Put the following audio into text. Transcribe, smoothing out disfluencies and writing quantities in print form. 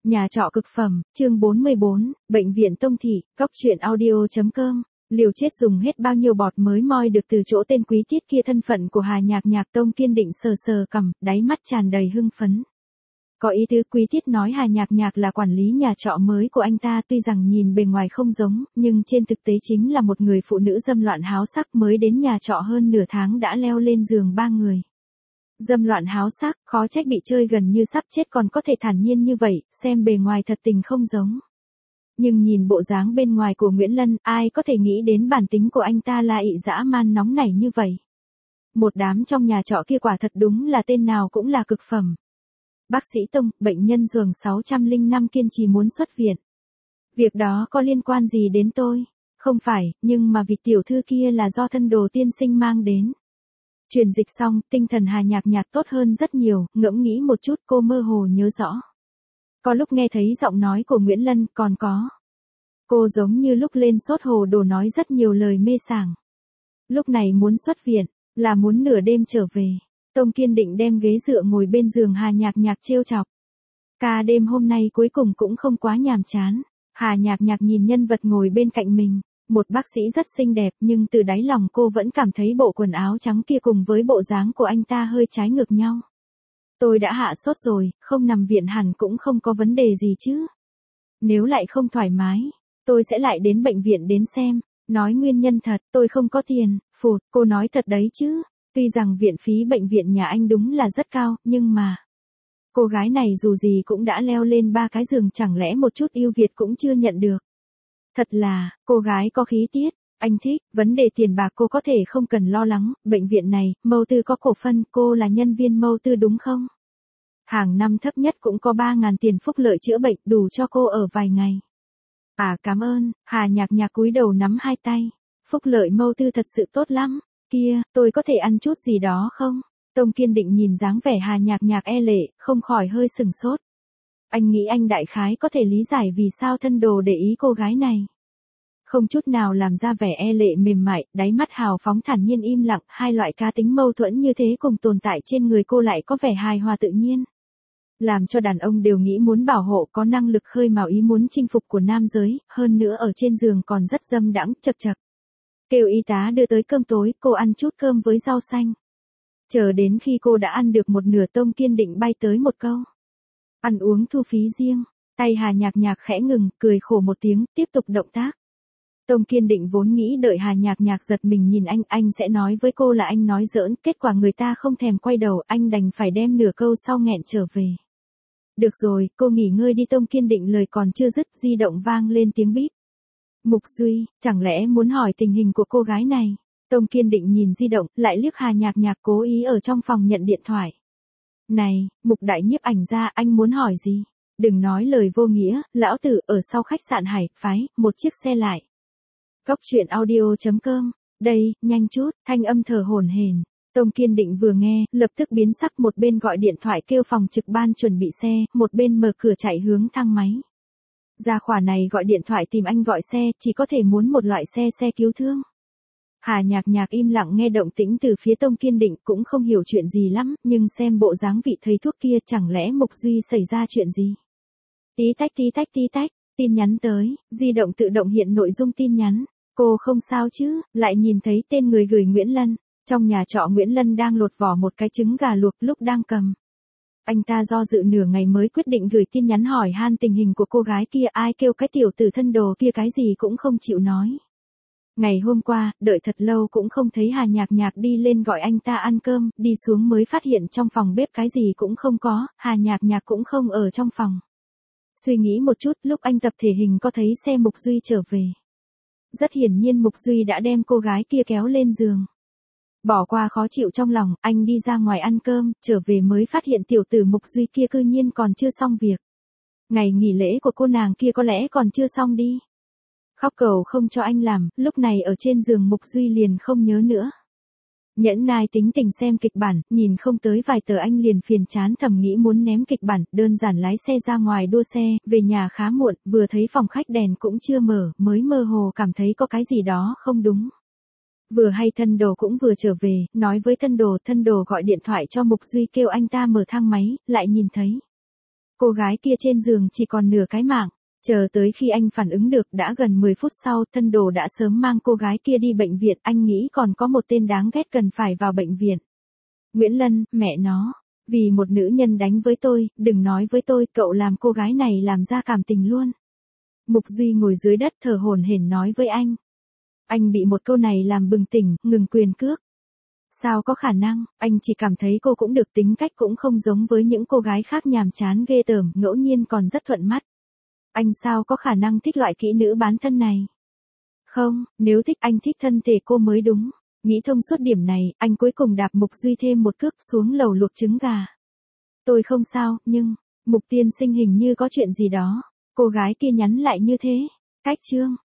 Nhà trọ cực phẩm, chương 44, bệnh viện Tông Thị, Cóc truyện audio.com. Liều chết dùng hết bao nhiêu bọt mới moi được từ chỗ tên quý tiết kia. Thân phận của Hà Nhạc Nhạc. Tông Kiên Định sờ sờ cằm, đáy mắt tràn đầy hưng phấn. Có ý tứ quý tiết nói Hà Nhạc Nhạc là quản lý nhà trọ mới của anh ta, tuy rằng nhìn bề ngoài không giống, nhưng trên thực tế chính là một người phụ nữ dâm loạn háo sắc mới đến nhà trọ hơn nửa tháng đã leo lên giường 3 người. Dâm loạn háo sắc, khó trách bị chơi gần như sắp chết còn có thể thản nhiên như vậy, xem bề ngoài thật tình không giống. Nhưng nhìn bộ dáng bên ngoài của Nguyễn Lân, ai có thể nghĩ đến bản tính của anh ta là ị dã man nóng nảy như vậy. Một đám trong nhà trọ kia quả thật đúng là tên nào cũng là cực phẩm. Bác sĩ Tông, bệnh nhân giường 605 kiên trì muốn xuất viện. Việc đó có liên quan gì đến tôi? Không phải, nhưng mà vị tiểu thư kia là do thân đồ tiên sinh mang đến. Truyền dịch xong, tinh thần Hà Nhạc Nhạc tốt hơn rất nhiều, ngẫm nghĩ một chút cô mơ hồ nhớ rõ. Có lúc nghe thấy giọng nói của Nguyễn Lân, còn có. Cô giống như lúc lên sốt hồ đồ nói rất nhiều lời mê sảng. Lúc này muốn xuất viện, là muốn nửa đêm trở về. Tông Kiên Định đem ghế dựa ngồi bên giường Hà Nhạc Nhạc trêu chọc. Ca đêm hôm nay cuối cùng cũng không quá nhàm chán. Hà Nhạc Nhạc nhìn nhân vật ngồi bên cạnh mình. Một bác sĩ rất xinh đẹp nhưng từ đáy lòng cô vẫn cảm thấy bộ quần áo trắng kia cùng với bộ dáng của anh ta hơi trái ngược nhau. Tôi đã hạ sốt rồi, không nằm viện hẳn cũng không có vấn đề gì chứ. Nếu lại không thoải mái, tôi sẽ lại đến bệnh viện đến xem. Nói nguyên nhân thật, tôi không có tiền. Phụt, cô nói thật đấy chứ. Tuy rằng viện phí bệnh viện nhà anh đúng là rất cao, nhưng mà... Cô gái này dù gì cũng đã leo lên 3 cái giường, chẳng lẽ một chút ưu việt cũng chưa nhận được. Thật là, cô gái có khí tiết, anh thích, vấn đề tiền bạc cô có thể không cần lo lắng, bệnh viện này, Mâu Tư có cổ phân, cô là nhân viên Mâu Tư đúng không? Hàng năm thấp nhất cũng có 3.000 tiền phúc lợi chữa bệnh, đủ cho cô ở vài ngày. À cảm ơn, Hà Nhạc Nhạc cúi đầu nắm hai tay, phúc lợi Mâu Tư thật sự tốt lắm, kia, tôi có thể ăn chút gì đó không? Tông Kiên Định nhìn dáng vẻ Hà Nhạc Nhạc e lệ, không khỏi hơi sừng sốt. Anh nghĩ anh đại khái có thể lý giải vì sao thân đồ để ý cô gái này. Không chút nào làm ra vẻ e lệ mềm mại, đáy mắt hào phóng thản nhiên im lặng, hai loại cá tính mâu thuẫn như thế cùng tồn tại trên người cô lại có vẻ hài hòa tự nhiên. Làm cho đàn ông đều nghĩ muốn bảo hộ, có năng lực khơi mào ý muốn chinh phục của nam giới, hơn nữa ở trên giường còn rất dâm đãng, chật chật. Kêu y tá đưa tới cơm tối, cô ăn chút cơm với rau xanh. Chờ đến khi cô đã ăn được một nửa, Tông Kiên Định bay tới một câu. Ăn uống thu phí riêng, tay Hà Nhạc Nhạc khẽ ngừng, cười khổ một tiếng, tiếp tục động tác. Tông Kiên Định vốn nghĩ đợi Hà Nhạc Nhạc giật mình nhìn anh sẽ nói với cô là anh nói giỡn, kết quả người ta không thèm quay đầu, anh đành phải đem nửa câu sau nghẹn trở về. Được rồi, cô nghỉ ngơi đi. Tông Kiên Định lời còn chưa dứt, di động vang lên tiếng bíp. Mục Duy, chẳng lẽ muốn hỏi tình hình của cô gái này? Tông Kiên Định nhìn di động, lại liếc Hà Nhạc Nhạc cố ý ở trong phòng nhận điện thoại. Này, Mục đại nhiếp ảnh gia, anh muốn hỏi gì? Đừng nói lời vô nghĩa, lão tử ở sau khách sạn Hải Phái, một chiếc xe lại. Cóc truyện audio.com, đây, nhanh chút, thanh âm thở hổn hển. Tông Kiên Định vừa nghe, lập tức biến sắc, một bên gọi điện thoại kêu phòng trực ban chuẩn bị xe, một bên mở cửa chạy hướng thang máy. Gia khỏa này gọi điện thoại tìm anh gọi xe, chỉ có thể muốn một loại xe cứu thương. Hà Nhạc Nhạc im lặng nghe động tĩnh từ phía Tông Kiên Định, cũng không hiểu chuyện gì lắm, nhưng xem bộ dáng vị thầy thuốc kia, chẳng lẽ Mục Duy xảy ra chuyện gì? Tí tách tí tách tí tách, tin nhắn tới, di động tự động hiện nội dung tin nhắn. Cô không sao chứ? Lại nhìn thấy tên người gửi Nguyễn Lân. Trong nhà trọ Nguyễn Lân đang lột vỏ một cái trứng gà luộc lúc đang cầm. Anh ta do dự nửa ngày mới quyết định gửi tin nhắn hỏi han tình hình của cô gái kia. Ai kêu cái tiểu tử thân đồ kia cái gì cũng không chịu nói. Ngày hôm qua, đợi thật lâu cũng không thấy Hà Nhạc Nhạc đi lên gọi anh ta ăn cơm, đi xuống mới phát hiện trong phòng bếp cái gì cũng không có, Hà Nhạc Nhạc cũng không ở trong phòng. Suy nghĩ một chút, lúc anh tập thể hình có thấy xe Mục Duy trở về. Rất hiển nhiên Mục Duy đã đem cô gái kia kéo lên giường. Bỏ qua khó chịu trong lòng, anh đi ra ngoài ăn cơm, trở về mới phát hiện tiểu tử Mục Duy kia cư nhiên còn chưa xong việc. Ngày nghỉ lễ của cô nàng kia có lẽ còn chưa xong đi. Khóc cầu không cho anh làm, lúc này ở trên giường Mục Duy liền không nhớ nữa. Nhẫn nai tính tình xem kịch bản, nhìn không tới vài tờ anh liền phiền chán thầm nghĩ muốn ném kịch bản, đơn giản lái xe ra ngoài đua xe, về nhà khá muộn, vừa thấy phòng khách đèn cũng chưa mở, mới mơ hồ cảm thấy có cái gì đó không đúng. Vừa hay thân đồ cũng vừa trở về, nói với thân đồ gọi điện thoại cho Mục Duy kêu anh ta mở thang máy, lại nhìn thấy. Cô gái kia trên giường chỉ còn nửa cái mạng. Chờ tới khi anh phản ứng được đã gần 10 phút sau, thân đồ đã sớm mang cô gái kia đi bệnh viện, anh nghĩ còn có một tên đáng ghét cần phải vào bệnh viện. Nguyễn Lân, mẹ nó, vì một nữ nhân đánh với tôi, đừng nói với tôi, cậu làm cô gái này làm ra cảm tình luôn. Mục Duy ngồi dưới đất thở hổn hển nói với anh. Anh bị một câu này làm bừng tỉnh, ngừng quyền cước. Sao có khả năng, anh chỉ cảm thấy cô cũng được, tính cách cũng không giống với những cô gái khác nhàm chán ghê tởm, ngẫu nhiên còn rất thuận mắt. Anh sao có khả năng thích loại kỹ nữ bán thân này? Không, nếu thích anh thích thân thể cô mới đúng. Nghĩ thông suốt điểm này, anh cuối cùng đạp Mục Duy thêm một cước xuống lầu luộc trứng gà. Tôi không sao, nhưng, Mục tiên sinh hình như có chuyện gì đó. Cô gái kia nhắn lại như thế. Cách chương.